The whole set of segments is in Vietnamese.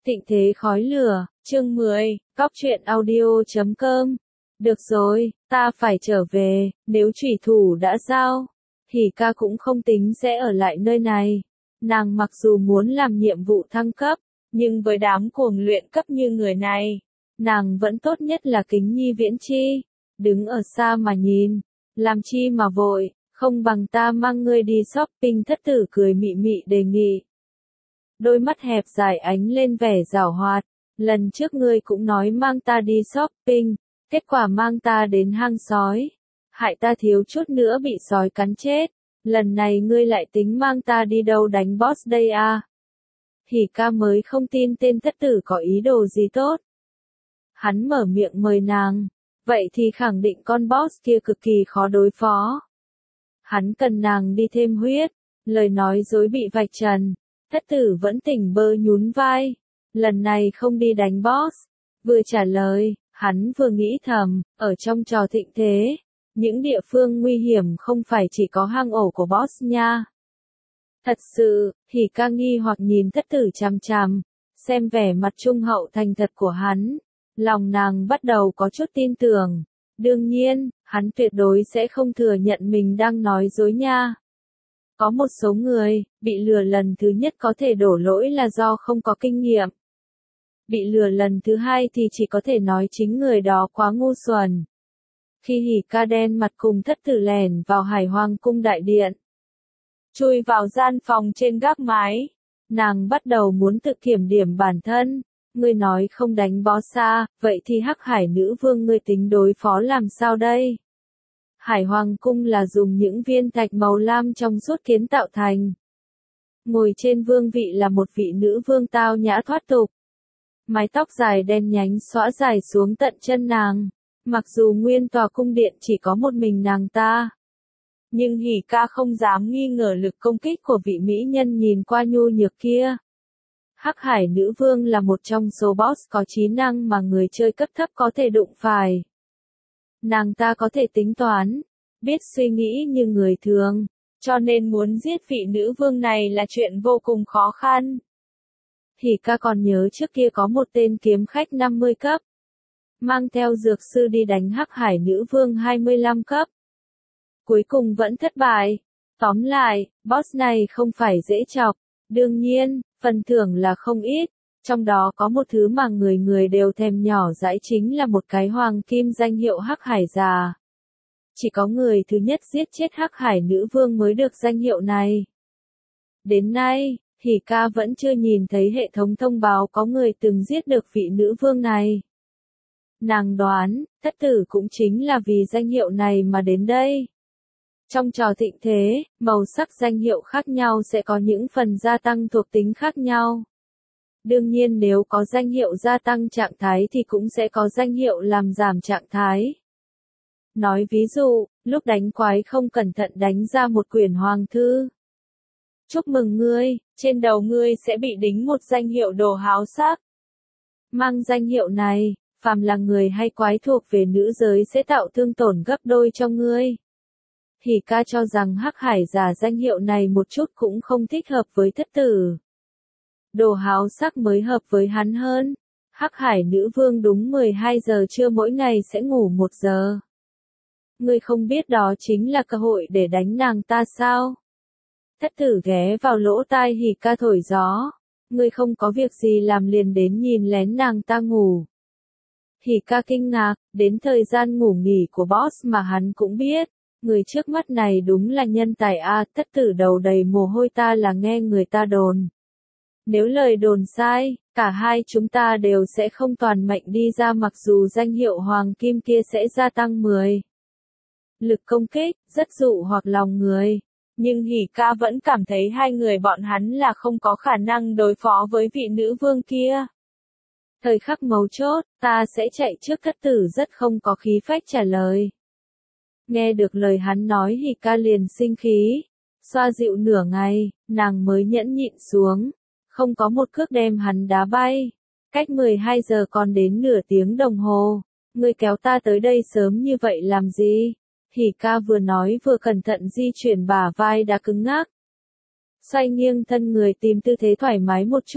Thịnh thế khói lửa, chương 10, cóc truyện audio.com. Được rồi, ta phải trở về, nếu chủy thủ đã giao, thì ca cũng không tính sẽ ở lại nơi này. Nàng mặc dù muốn làm nhiệm vụ thăng cấp, nhưng với đám cuồng luyện cấp như người này, nàng vẫn tốt nhất là kính nhi viễn chi. Đứng ở xa mà nhìn, làm chi mà vội, không bằng ta mang ngươi đi shopping. Thất tử cười mị mị đề nghị. Đôi mắt hẹp dài ánh lên vẻ giảo hoạt, lần trước ngươi cũng nói mang ta đi shopping, kết quả mang ta đến hang sói, hại ta thiếu chút nữa bị sói cắn chết, lần này ngươi lại tính mang ta đi đâu đánh boss đây à? Thì ca mới không tin tên thất tử có ý đồ gì tốt. Hắn mở miệng mời nàng, vậy thì khẳng định con boss kia cực kỳ khó đối phó. Hắn cần nàng đi thêm huyết, lời nói dối bị vạch trần. Thất tử vẫn tỉnh bơ nhún vai, lần này không đi đánh boss. Vừa trả lời, hắn vừa nghĩ thầm, ở trong trò thịnh thế, những địa phương nguy hiểm không phải chỉ có hang ổ của boss nha. Thật sự, thì ca nghi hoặc nhìn thất tử chằm chằm, xem vẻ mặt trung hậu thành thật của hắn. Lòng nàng bắt đầu có chút tin tưởng. Đương nhiên, hắn tuyệt đối sẽ không thừa nhận mình đang nói dối nha. Có một số người, bị lừa lần thứ nhất có thể đổ lỗi là do không có kinh nghiệm. Bị lừa lần thứ hai thì chỉ có thể nói chính người đó quá ngu xuẩn. Khi hỉ ca đen mặt cùng thất tử lẻn vào Hải Hoàng cung đại điện, chui vào gian phòng trên gác mái, nàng bắt đầu muốn tự kiểm điểm bản thân. Ngươi nói không đánh boss à, vậy thì Hắc Hải nữ vương ngươi tính đối phó làm sao đây? Hải Hoàng cung là dùng những viên thạch màu lam trong suốt kiến tạo thành. Ngồi trên vương vị là một vị nữ vương tao nhã thoát tục. Mái tóc dài đen nhánh xõa dài xuống tận chân nàng. Mặc dù nguyên tòa cung điện chỉ có một mình nàng ta, nhưng hỉ ca không dám nghi ngờ lực công kích của vị mỹ nhân nhìn qua nhu nhược kia. Hắc Hải nữ vương là một trong số boss có trí năng mà người chơi cấp thấp có thể đụng phải. Nàng ta có thể tính toán, biết suy nghĩ như người thường, cho nên muốn giết vị nữ vương này là chuyện vô cùng khó khăn. Thì ca còn nhớ trước kia có một tên kiếm khách 50 cấp, mang theo dược sư đi đánh Hắc Hải nữ vương 25 cấp. Cuối cùng vẫn thất bại. Tóm lại, boss này không phải dễ chọc. Đương nhiên, phần thưởng là không ít. Trong đó có một thứ mà người người đều thèm nhỏ dãi, chính là một cái hoàng kim danh hiệu Hắc Hải già. Chỉ có người thứ nhất giết chết Hắc Hải nữ vương mới được danh hiệu này. Đến nay, thì ca vẫn chưa nhìn thấy hệ thống thông báo có người từng giết được vị nữ vương này. Nàng đoán, thất tử cũng chính là vì danh hiệu này mà đến đây. Trong trò thịnh thế, màu sắc danh hiệu khác nhau sẽ có những phần gia tăng thuộc tính khác nhau. Đương nhiên nếu có danh hiệu gia tăng trạng thái thì cũng sẽ có danh hiệu làm giảm trạng thái. Nói ví dụ, lúc đánh quái không cẩn thận đánh ra một quyển hoàng thư. Chúc mừng ngươi, trên đầu ngươi sẽ bị đính một danh hiệu đồ háo sắc. Mang danh hiệu này, phàm là người hay quái thuộc về nữ giới sẽ tạo thương tổn gấp đôi cho ngươi. Thì ca cho rằng Hắc Hải giả danh hiệu này một chút cũng không thích hợp với thất tử. Đồ háo sắc mới hợp với hắn hơn. Hắc Hải nữ vương đúng 12 giờ trưa mỗi ngày sẽ ngủ 1 giờ. Ngươi không biết đó chính là cơ hội để đánh nàng ta sao? Thất tử ghé vào lỗ tai hỉ ca thổi gió. Ngươi không có việc gì làm liền đến nhìn lén nàng ta ngủ. Hỉ ca kinh ngạc, đến thời gian ngủ nghỉ của boss mà hắn cũng biết. Người trước mắt này đúng là nhân tài a. Thất tử đầu đầy mồ hôi, ta là nghe người ta đồn. Nếu lời đồn sai, cả hai chúng ta đều sẽ không toàn mệnh đi ra, mặc dù danh hiệu hoàng kim kia sẽ gia tăng 10. Lực công kích, rất dụ hoặc lòng người. Nhưng hỉ ca vẫn cảm thấy hai người bọn hắn là không có khả năng đối phó với vị nữ vương kia. Thời khắc mấu chốt, ta sẽ chạy trước. Thất tử rất không có khí phách trả lời. Nghe được lời hắn nói hỉ ca liền sinh khí. Xoa dịu nửa ngày, nàng mới nhẫn nhịn xuống. Không có một cước đem hắn đá bay. Cách 12 giờ còn đến nửa tiếng đồng hồ. Ngươi kéo ta tới đây sớm như vậy làm gì? Hỉ ca vừa nói vừa cẩn thận di chuyển bả vai đã cứng ngắc. Xoay nghiêng thân người tìm tư thế thoải mái một chút.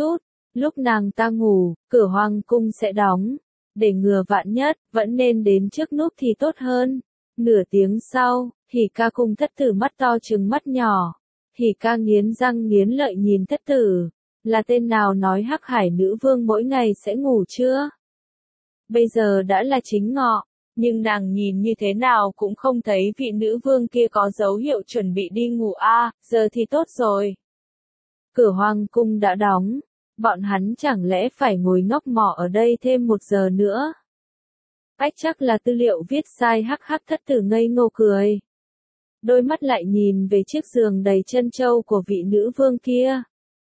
Lúc nàng ta ngủ, cửa hoàng cung sẽ đóng. Để ngừa vạn nhất, vẫn nên đến trước núp thì tốt hơn. Nửa tiếng sau, Hỉ Ca cùng thất tử mắt to trừng mắt nhỏ. Hỉ Ca nghiến răng nghiến lợi nhìn thất tử. Là tên nào nói Hắc Hải nữ vương mỗi ngày sẽ ngủ chưa? Bây giờ đã là chính ngọ, nhưng nàng nhìn như thế nào cũng không thấy vị nữ vương kia có dấu hiệu chuẩn bị đi ngủ giờ thì tốt rồi. Cửa hoàng cung đã đóng, bọn hắn chẳng lẽ phải ngồi ngốc mỏ ở đây thêm 1 giờ nữa? Ách chắc là tư liệu viết sai hắc hắc thất tử ngây ngô cười. Đôi mắt lại nhìn về chiếc giường đầy trân châu của vị nữ vương kia.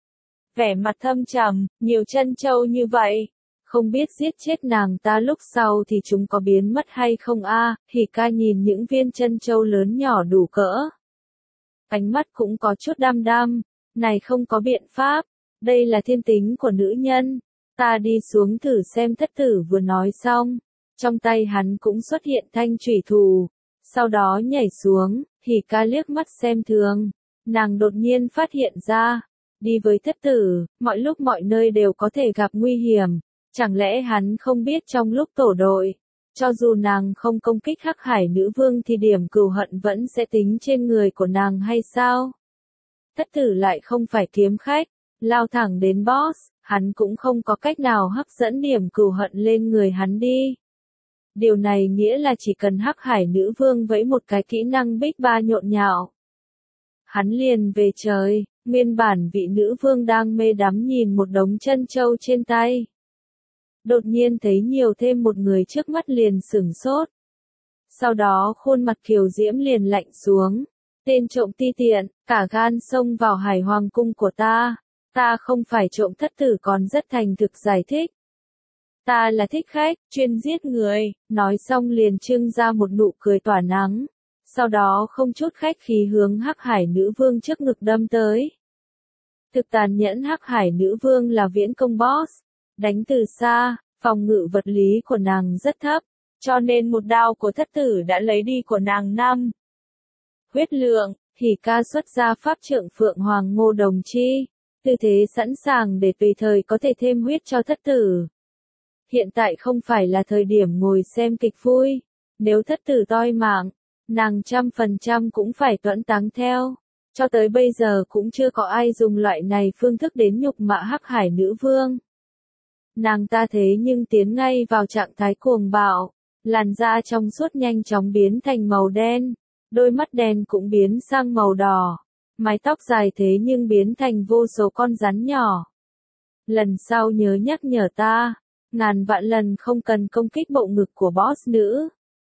Vẻ mặt thâm trầm, nhiều trân châu như vậy. Không biết giết chết nàng ta lúc sau thì chúng có biến mất hay không Hỉ Ca nhìn những viên trân châu lớn nhỏ đủ cỡ. Ánh mắt cũng có chút đăm đăm. Này không có biện pháp. Đây là thiên tính của nữ nhân. Ta đi xuống thử xem thất tử vừa nói xong. Trong tay hắn cũng xuất hiện thanh chủy thủ. Sau đó nhảy xuống, Hỉ Ca liếc mắt xem thường. Nàng đột nhiên phát hiện ra. Đi với thất tử, mọi lúc mọi nơi đều có thể gặp nguy hiểm. Chẳng lẽ hắn không biết trong lúc tổ đội, cho dù nàng không công kích Hắc Hải nữ vương thì điểm cừu hận vẫn sẽ tính trên người của nàng hay sao? Thất tử lại không phải kiếm khách, lao thẳng đến boss, hắn cũng không có cách nào hấp dẫn điểm cừu hận lên người hắn đi. Điều này nghĩa là chỉ cần Hắc Hải nữ vương vẫy một cái kỹ năng Big Ba nhộn nhạo. Hắn liền về trời, nguyên bản vị nữ vương đang mê đắm nhìn một đống trân châu trên tay. Đột nhiên thấy nhiều thêm một người trước mắt liền sửng sốt. Sau đó khuôn mặt kiều diễm liền lạnh xuống. Tên trộm ti tiện, cả gan xông vào Hải Hoàng cung của ta. Ta không phải trộm thất tử còn rất thành thực giải thích. Ta là thích khách, chuyên giết người, nói xong liền trưng ra một nụ cười tỏa nắng. Sau đó không chút khách khí hướng Hắc Hải nữ vương trước ngực đâm tới. Thực tàn nhẫn Hắc Hải nữ vương là viễn công boss. Đánh từ xa, phòng ngự vật lý của nàng rất thấp, cho nên một đao của thất tử đã lấy đi của nàng 5. Huyết lượng, Hỉ Ca xuất ra pháp trượng Phượng Hoàng Ngô Đồng Chi, tư thế sẵn sàng để tùy thời có thể thêm huyết cho thất tử. Hiện tại không phải là thời điểm ngồi xem kịch vui, nếu thất tử toi mạng, nàng 100% cũng phải tuẫn táng theo. Cho tới bây giờ cũng chưa có ai dùng loại này phương thức đến nhục mạ Hắc Hải nữ vương. Nàng ta thế nhưng tiến ngay vào trạng thái cuồng bạo, làn da trong suốt nhanh chóng biến thành màu đen, đôi mắt đen cũng biến sang màu đỏ, mái tóc dài thế nhưng biến thành vô số con rắn nhỏ. Lần sau nhớ nhắc nhở ta, ngàn vạn lần không cần công kích bộ ngực của boss nữ.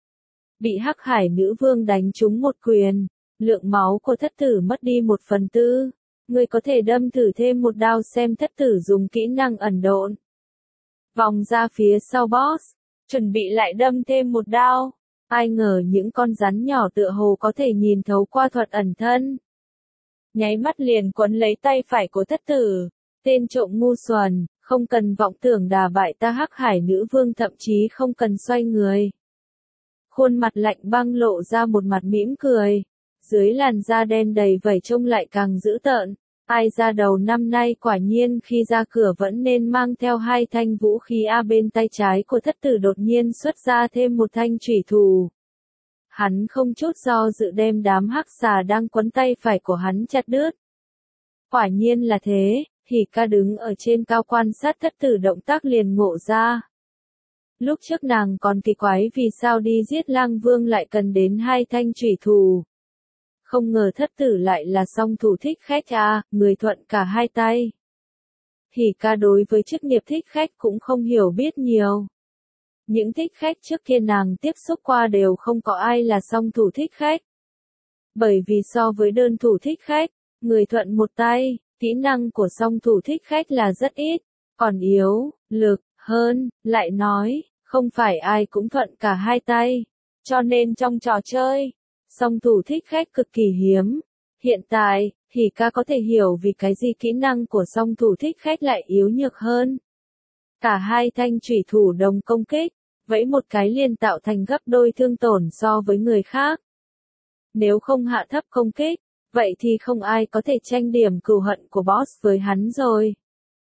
Bị Hắc Hải nữ vương đánh trúng một quyền, lượng máu của thất tử mất đi 1/4. Người có thể đâm thử thêm một đao xem thất tử dùng kỹ năng ẩn độn. Vòng ra phía sau boss, chuẩn bị lại đâm thêm một đao. Ai ngờ những con rắn nhỏ tựa hồ có thể nhìn thấu qua thuật ẩn thân. Nháy mắt liền quấn lấy tay phải của thất tử. Tên trộm ngu xuẩn, không cần vọng tưởng đả bại ta Hắc Hải nữ vương, thậm chí không cần xoay người. Khuôn mặt lạnh băng lộ ra một mặt mỉm cười. Dưới làn da đen đầy vảy trông lại càng dữ tợn. Ai ra đầu năm nay quả nhiên khi ra cửa vẫn nên mang theo 2 thanh vũ khí bên tay trái của thất tử đột nhiên xuất ra thêm một thanh chủy thủ. Hắn không chút do dự đem đám hắc xà đang quấn tay phải của hắn chặt đứt. Quả nhiên là thế, Hỉ Ca đứng ở trên cao quan sát thất tử động tác liền ngộ ra. Lúc trước nàng còn kỳ quái vì sao đi giết lang vương lại cần đến 2 thanh chủy thủ. Không ngờ thất tử lại là song thủ thích khách người thuận cả 2 tay. Hỉ Ca đối với chức nghiệp thích khách cũng không hiểu biết nhiều. Những thích khách trước kia nàng tiếp xúc qua đều không có ai là song thủ thích khách. Bởi vì so với đơn thủ thích khách, người thuận một tay, kỹ năng của song thủ thích khách là rất ít, còn yếu, lực, hơn, lại nói, không phải ai cũng thuận cả 2 tay. Cho nên trong trò chơi, song thủ thích khách cực kỳ hiếm. Hiện tại, Hỉ Ca có thể hiểu vì cái gì kỹ năng của song thủ thích khách lại yếu nhược hơn. Cả 2 thanh chủy thủ đồng công kích, vẫy một cái liền tạo thành gấp đôi thương tổn so với người khác. Nếu không hạ thấp công kích, vậy thì không ai có thể tranh điểm cừu hận của boss với hắn rồi.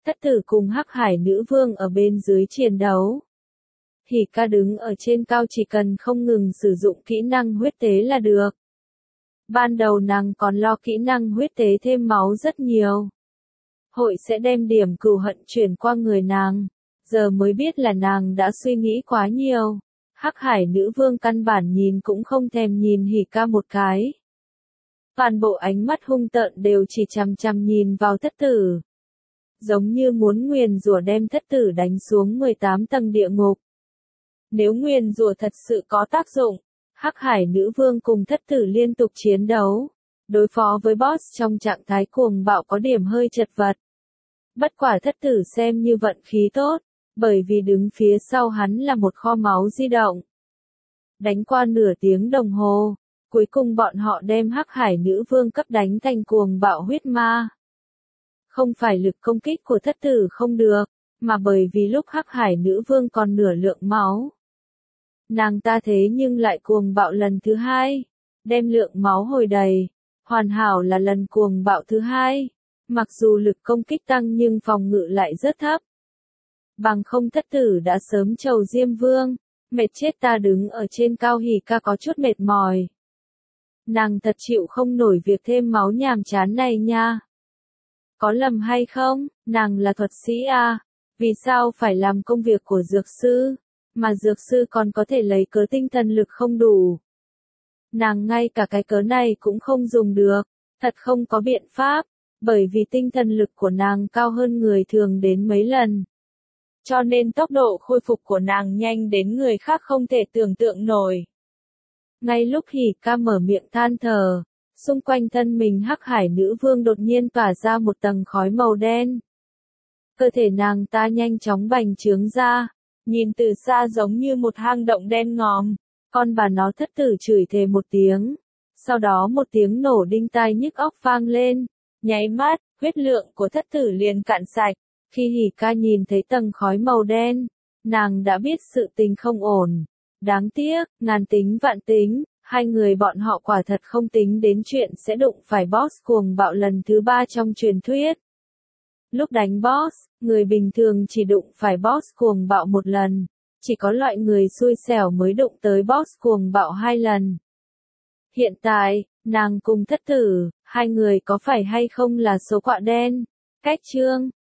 Thất tử cùng Hắc Hải nữ vương ở bên dưới chiến đấu. Hỉ ca đứng ở trên cao chỉ cần không ngừng sử dụng kỹ năng huyết tế là được. Ban đầu nàng còn lo kỹ năng huyết tế thêm máu rất nhiều. Hội sẽ đem điểm cừu hận chuyển qua người nàng. Giờ mới biết là nàng đã suy nghĩ quá nhiều. Hắc Hải nữ vương căn bản nhìn cũng không thèm nhìn Hỉ ca một cái. Toàn bộ ánh mắt hung tợn đều chỉ chằm chằm nhìn vào thất tử. Giống như muốn nguyền rủa đem thất tử đánh xuống 18 tầng địa ngục. Nếu nguyền rủa thật sự có tác dụng, Hắc Hải nữ vương cùng thất tử liên tục chiến đấu. Đối phó với boss trong trạng thái cuồng bạo có điểm hơi chật vật. Bất quả thất tử xem như vận khí tốt, bởi vì đứng phía sau hắn là một kho máu di động. Đánh qua nửa tiếng đồng hồ, cuối cùng bọn họ đem Hắc Hải nữ vương cấp đánh thành cuồng bạo huyết ma. Không phải lực công kích của thất tử không được, mà bởi vì lúc Hắc Hải nữ vương còn nửa lượng máu. Nàng ta thế nhưng lại cuồng bạo lần thứ hai, đem lượng máu hồi đầy, hoàn hảo là lần cuồng bạo thứ hai. Mặc dù lực công kích tăng nhưng phòng ngự lại rất thấp. Bằng không thất tử đã sớm trầu Diêm Vương, mệt chết ta đứng ở trên cao Hỉ ca có chút mệt mỏi. Nàng thật chịu không nổi việc thêm máu nhàm chán này nha. Có lầm hay không, nàng là thuật sĩ à, vì sao phải làm công việc của dược sư, mà dược sư còn có thể lấy cớ tinh thần lực không đủ. Nàng ngay cả cái cớ này cũng không dùng được, thật không có biện pháp, bởi vì tinh thần lực của nàng cao hơn người thường đến mấy lần. Cho nên tốc độ khôi phục của nàng nhanh đến người khác không thể tưởng tượng nổi. Ngay lúc Hỉ ca mở miệng than thở, xung quanh thân mình Hắc Hải nữ vương đột nhiên tỏa ra một tầng khói màu đen. Cơ thể nàng ta nhanh chóng bành trướng ra, nhìn từ xa giống như một hang động đen ngòm. Con bà nó thất tử chửi thề một tiếng, sau đó một tiếng nổ đinh tai nhức óc vang lên, nháy mắt, huyết lượng của thất tử liền cạn sạch. Khi Hỉ ca nhìn thấy tầng khói màu đen, nàng đã biết sự tình không ổn. Đáng tiếc, ngàn tính vạn tính, hai người bọn họ quả thật không tính đến chuyện sẽ đụng phải boss cuồng bạo lần thứ 3 trong truyền thuyết. Lúc đánh boss, người bình thường chỉ đụng phải boss cuồng bạo một lần, chỉ có loại người xui xẻo mới đụng tới boss cuồng bạo 2 lần. Hiện tại, nàng cùng thất tử, hai người có phải hay không là số quạ đen? Cách chương